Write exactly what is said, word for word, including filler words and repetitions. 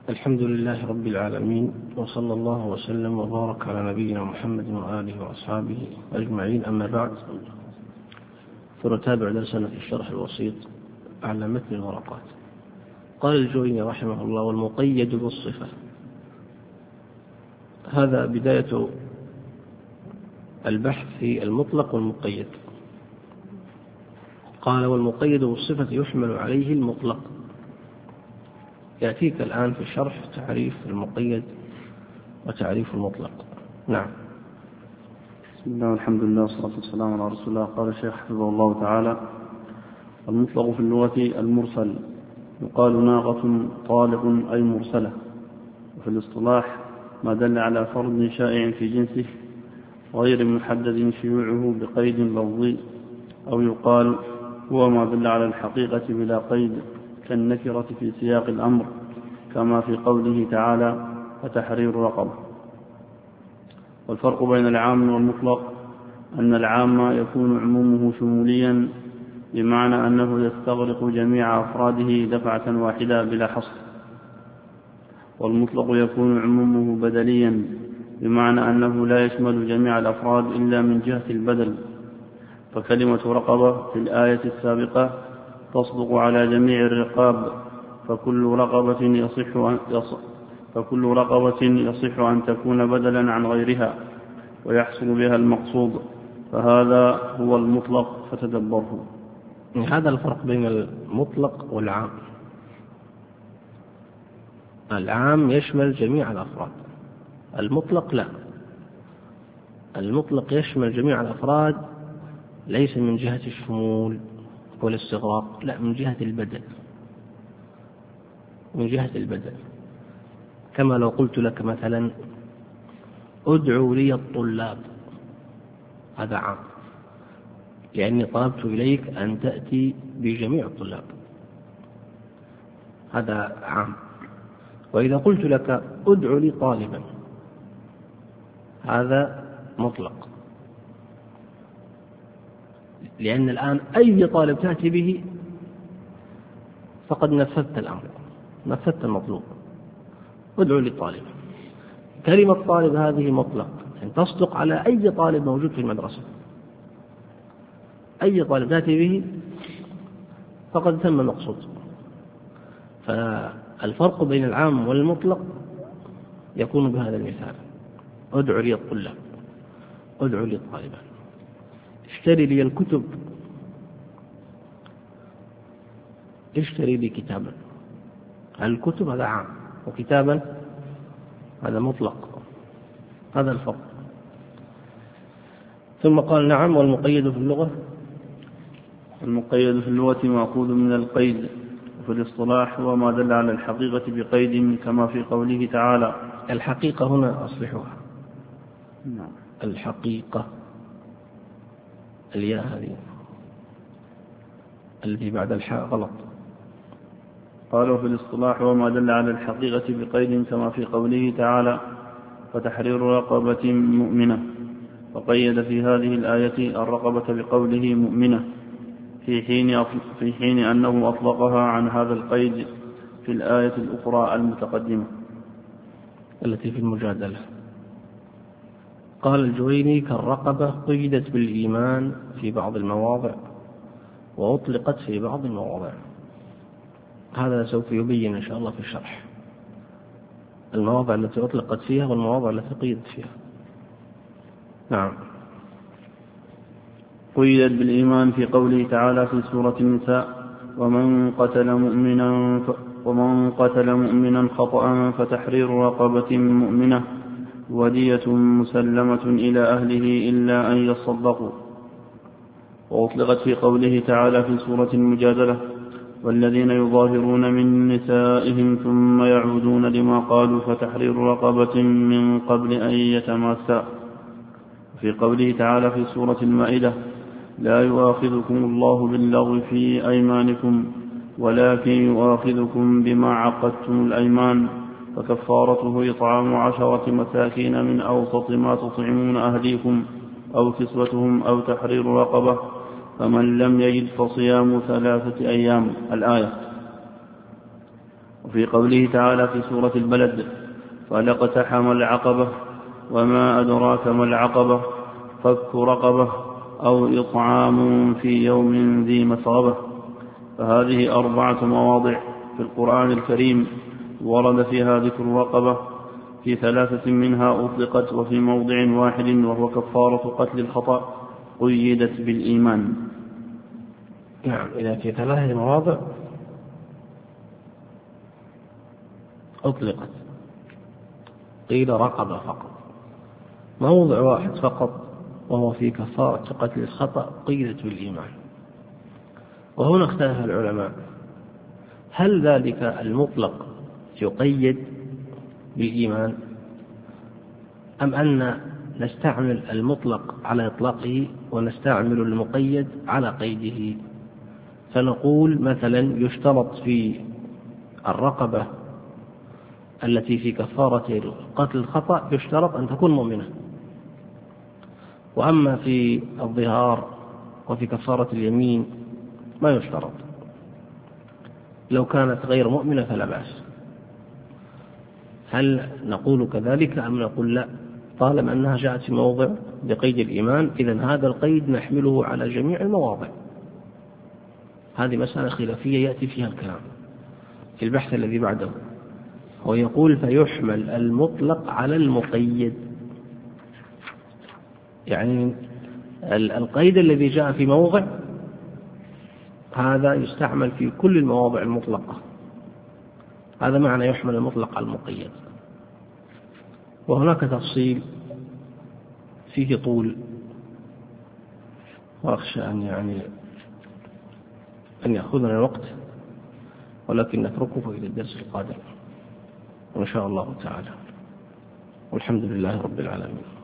الحمد لله رب العالمين، وصلى الله وسلم وبارك على نبينا محمد وآله وأصحابه أجمعين، أما بعد، فنتابع درسنا في الشرح الوسيط على متن الورقات. قال الجويني رحمه الله: والمقيد بالصفة. هذا بداية البحث في المطلق والمقيد. قال: والمقيد بالصفة يحمل عليه المطلق. يأتيك الآن في الشرح تعريف المقيد وتعريف المطلق. نعم. بسم الله والحمد لله والصلاة والسلام على رسول الله. قال الشيخ حفظه الله تعالى: المطلق في اللغة المرسل، يقال ناقة طالق أي مرسلة. وفي الاصطلاح ما دل على فرد شائع في جنسه غير محدد شيوعه بقيد لفظي، أو يقال هو ما دل على الحقيقة بلا قيد كالنكرة في سياق الأمر، كما في قوله تعالى: فتحرير رقبة. والفرق بين العام والمطلق أن العام يكون عمومه شموليا، بمعنى أنه يستغرق جميع أفراده دفعة واحدة بلا حصر، والمطلق يكون عمومه بدليا، بمعنى أنه لا يشمل جميع الأفراد إلا من جهة البدل. فكلمة رقبة في الآية السابقة تصدق على جميع الرقاب، فكل رقبة يصح أن, يصح فكل رقبة يصح أن تكون بدلا عن غيرها ويحصل بها المقصود، فهذا هو المطلق فتدبره. هذا الفرق بين المطلق والعام. العام يشمل جميع الأفراد، المطلق لا. المطلق يشمل جميع الأفراد ليس من جهة الشمول والاستغراق، لا، من جهة البدل. من جهة البدل كما لو قلت لك مثلا: ادعوا لي الطلاب، هذا عام، لأني طلبت إليك أن تأتي بجميع الطلاب، هذا عام. وإذا قلت لك: ادعوا لي طالبا، هذا مطلق، لأن الآن أي طالب تأتي به فقد نفذت الأمر، نفذت المطلوب. ادعوا لي طالبا. كلمة طالب هذه مطلق، يعني تصدق على أي طالب موجود في المدرسة، أي طالب تأتي به فقد تم المقصود. فالفرق بين العام والمطلق يكون بهذا المثال: ادعوا لي الطلاب، ادعوا لي طالبا، اشتري لي الكتب، اشتري لي كتابا. الكتب هذا عام، وكتابا هذا مطلق. هذا الفرق. ثم قال: نعم. والمقيد في اللغة، المقيد في اللغة مأخوذ من القيد، وفي الاصطلاح هو ما دل على الحقيقة بقيد، كما في قوله تعالى. الحقيقة هنا أصلحها. نعم. الحقيقة، الياء هذه التي بعد الحاء غلط. قالوا في الاصطلاح هو ما دل على الحقيقة بقيد، كما في قوله تعالى: فتحرير رقبة مؤمنة. وقيد في هذه الآية الرقبة بقوله مؤمنة، في حين, في حين أنه أطلقها عن هذا القيد في الآية الأخرى المتقدمة التي في المجادلة. قال الجويني: كالرقبة قيدت بالإيمان في بعض المواضع وأطلقت في بعض المواضع. هذا سوف يبين إن شاء الله في الشرح المواضع التي أطلقت فيها والمواضع التي قيدت فيها. نعم. قيدت بالإيمان في قوله تعالى في سورة النساء: ومن قتل مؤمنا ف... ومن قتل مؤمنا خطأ فتحرير رقبة مؤمنة ودية مسلمة إلى أهله إلا أن يصدقوا. وأطلقت في قوله تعالى في سورة المجادلة: والذين يظاهرون من نسائهم ثم يعودون لما قالوا فتحرير رقبة من قبل أن يتماسا. في قوله تعالى في سورة المائدة: لا يؤاخذكم الله باللغو في أيمانكم ولكن يؤاخذكم بما عقدتم الأيمان فكفارته إطعام عشرة مساكين من أوسط ما تطعمون أهليكم أو كسوتهم أو تحرير رقبة فمن لم يجد فصيام ثلاثة أيام. الآية. وفي قوله تعالى في سورة البلد فلاقتحم العقبة وما أدراك ما العقبة فك رقبة أو إطعام في يوم ذي مسغبة. فهذه أربعة مواضع في القرآن الكريم ورد فيها ذكر الرقبة، في ثلاثة منها أطلقت وفي موضع واحد وهو كفارة قتل الخطأ قيدت بالإيمان. نعم، إذا في ثلاثة مواضع أطلقت قيل رقبة فقط، موضع واحد فقط وهو في كفارة قتل الخطأ قيدت بالإيمان. وهنا اختلف العلماء هل ذلك المطلق يقيد بالإيمان أم أن نستعمل المطلق على إطلاقه ونستعمل المقيد على قيده. فنقول مثلا يشترط في الرقبة التي في كفارة قتل الخطأ يشترط أن تكون مؤمنة، وأما في الظهار وفي كفارة اليمين ما يشترط، لو كانت غير مؤمنة فلا بأس. هل نقول كذلك أم نقول لا، طالما أنها جاءت في موضع بقيد الإيمان إذن هذا القيد نحمله على جميع المواضع؟ هذه مسألة خلافية يأتي فيها الكلام في البحث الذي بعده، ويقول فيحمل المطلق على المقيد، يعني القيد الذي جاء في موضع هذا يستعمل في كل المواضع المطلقة، هذا معنى يحمل المطلق على المقيد. وهناك تفصيل فيه طول وأخشى أن يعني أن يأخذنا الوقت، ولكن نتركه إلى الدرس القادم إن شاء الله تعالى، والحمد لله رب العالمين.